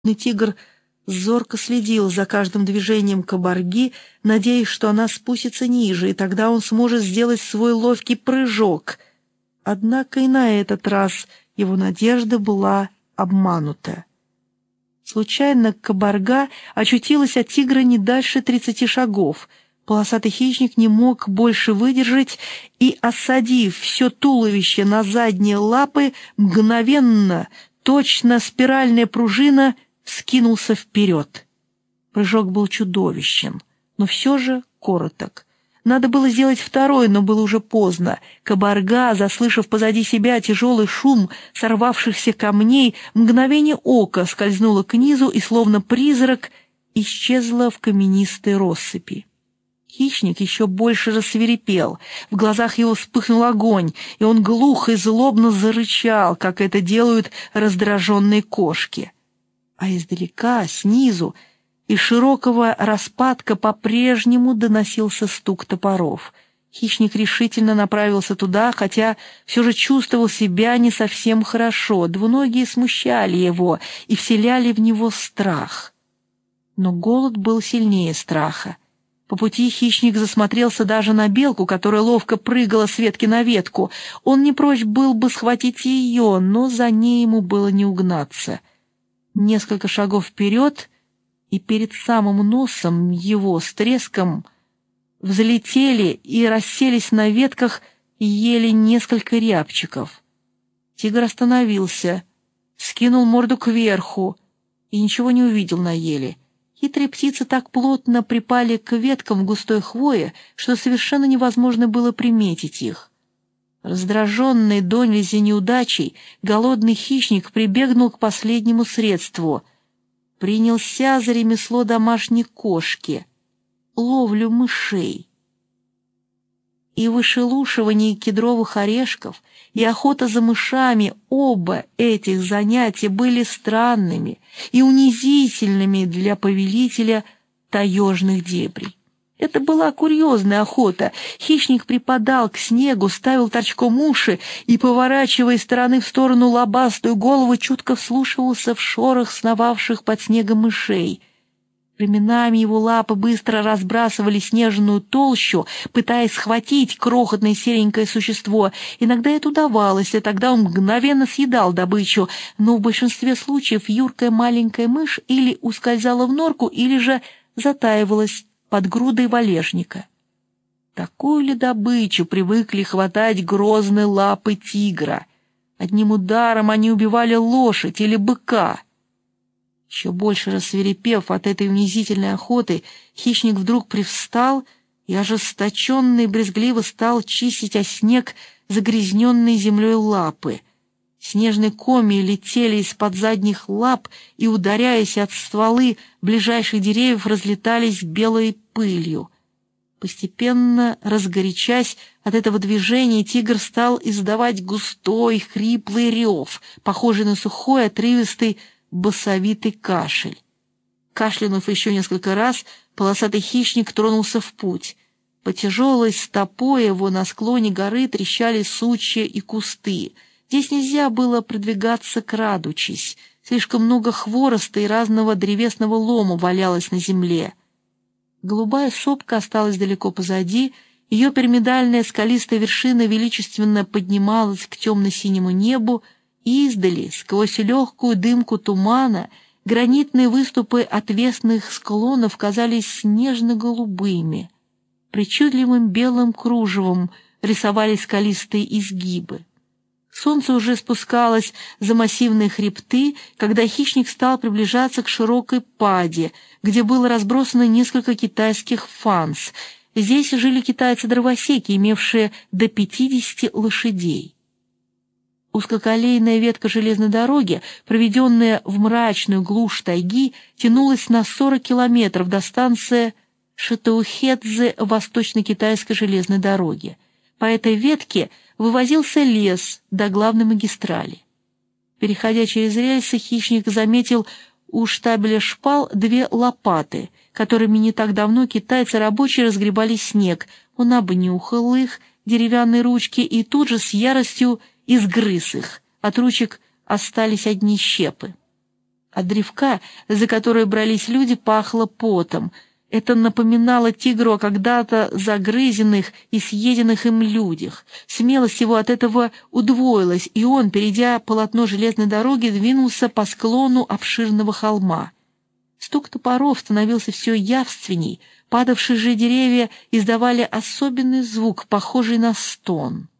Тигр зорко следил за каждым движением кабарги, надеясь, что она спустится ниже, и тогда он сможет сделать свой ловкий прыжок. Однако и на этот раз его надежда была обманута. Случайно кабарга очутилась от тигра не дальше 30 шагов. Полосатый хищник не мог больше выдержать и, осадив все туловище на задние лапы, мгновенно, точно спиральная пружина, скинулся вперед. Прыжок был чудовищен, но все же короток. Надо было сделать второй, но было уже поздно. Кабарга, заслышав позади себя тяжелый шум сорвавшихся камней, мгновение ока скользнула к низу и, словно призрак, исчезла в каменистой россыпи. Хищник еще больше рассвирепел, в глазах его вспыхнул огонь, и он глухо и злобно зарычал, как это делают раздраженные кошки. А издалека, снизу, из широкого распадка по-прежнему доносился стук топоров. Хищник решительно направился туда, хотя все же чувствовал себя не совсем хорошо. Двуногие смущали его и вселяли в него страх. Но голод был сильнее страха. По пути хищник засмотрелся даже на белку, которая ловко прыгала с ветки на ветку. Он не прочь был бы схватить ее, но за ней ему было не угнаться. Несколько шагов вперед, и перед самым носом его с треском взлетели и расселись на ветках еле несколько рябчиков. Тигр остановился, скинул морду кверху и ничего не увидел на еле. Хитрые птицы так плотно припали к веткам в густой хвое, что совершенно невозможно было приметить их. Раздраженный донельзя неудачей, голодный хищник прибегнул к последнему средству. Принялся за ремесло домашней кошки — ловлю мышей. И вышелушивание кедровых орешков, и охота за мышами — оба этих занятия были странными и унизительными для повелителя таежных дебрей. Это была курьезная охота. Хищник припадал к снегу, ставил торчком уши и, поворачивая из стороны в сторону лобастую голову, чутко вслушивался в шорох сновавших под снегом мышей. Временами его лапы быстро разбрасывали снежную толщу, пытаясь схватить крохотное серенькое существо. Иногда это удавалось, и тогда он мгновенно съедал добычу, но в большинстве случаев юркая маленькая мышь или ускользала в норку, или же затаивалась под грудой валежника. Такую ли добычу привыкли хватать грозные лапы тигра? Одним ударом они убивали лошадь или быка. Еще больше рассвирепев от этой унизительной охоты, хищник вдруг привстал и ожесточенно и брезгливо стал чистить о снег загрязненные землей лапы. Снежные комья летели из-под задних лап и, ударяясь от стволы ближайших деревьев, разлетались белой пылью. Постепенно, разгорячась от этого движения, тигр стал издавать густой, хриплый рев, похожий на сухой, отрывистый, басовитый кашель. Кашлянув еще несколько раз, полосатый хищник тронулся в путь. По тяжелой стопой его на склоне горы трещали сучья и кусты. Здесь нельзя было продвигаться крадучись. Слишком много хвороста и разного древесного лома валялось на земле. Голубая сопка осталась далеко позади, ее пирамидальная скалистая вершина величественно поднималась к темно-синему небу, и издали, сквозь легкую дымку тумана, гранитные выступы отвесных склонов казались снежно-голубыми. Причудливым белым кружевом рисовались скалистые изгибы. Солнце уже спускалось за массивные хребты, когда хищник стал приближаться к широкой паде, где было разбросано несколько китайских фанс. Здесь жили китайцы-дровосеки, имевшие до 50 лошадей. Узкоколейная ветка железной дороги, проведенная в мрачную глушь тайги, тянулась на 40 километров до станции Шитоухедзе восточно-китайской железной дороги. По этой ветке вывозился лес до главной магистрали. Переходя через рельсы, хищник заметил у штабеля шпал 2 лопаты, которыми не так давно китайцы-рабочие разгребали снег. Он обнюхал их, деревянные ручки, и тут же с яростью изгрыз их. От ручек остались одни щепы. От древка, за которое брались люди, пахло потом. Это напоминало тигру о когда-то загрызенных и съеденных им людях. Смелость его от этого удвоилась, и он, перейдя полотно железной дороги, двинулся по склону обширного холма. Стук топоров становился все явственней, падавшие же деревья издавали особенный звук, похожий на стон.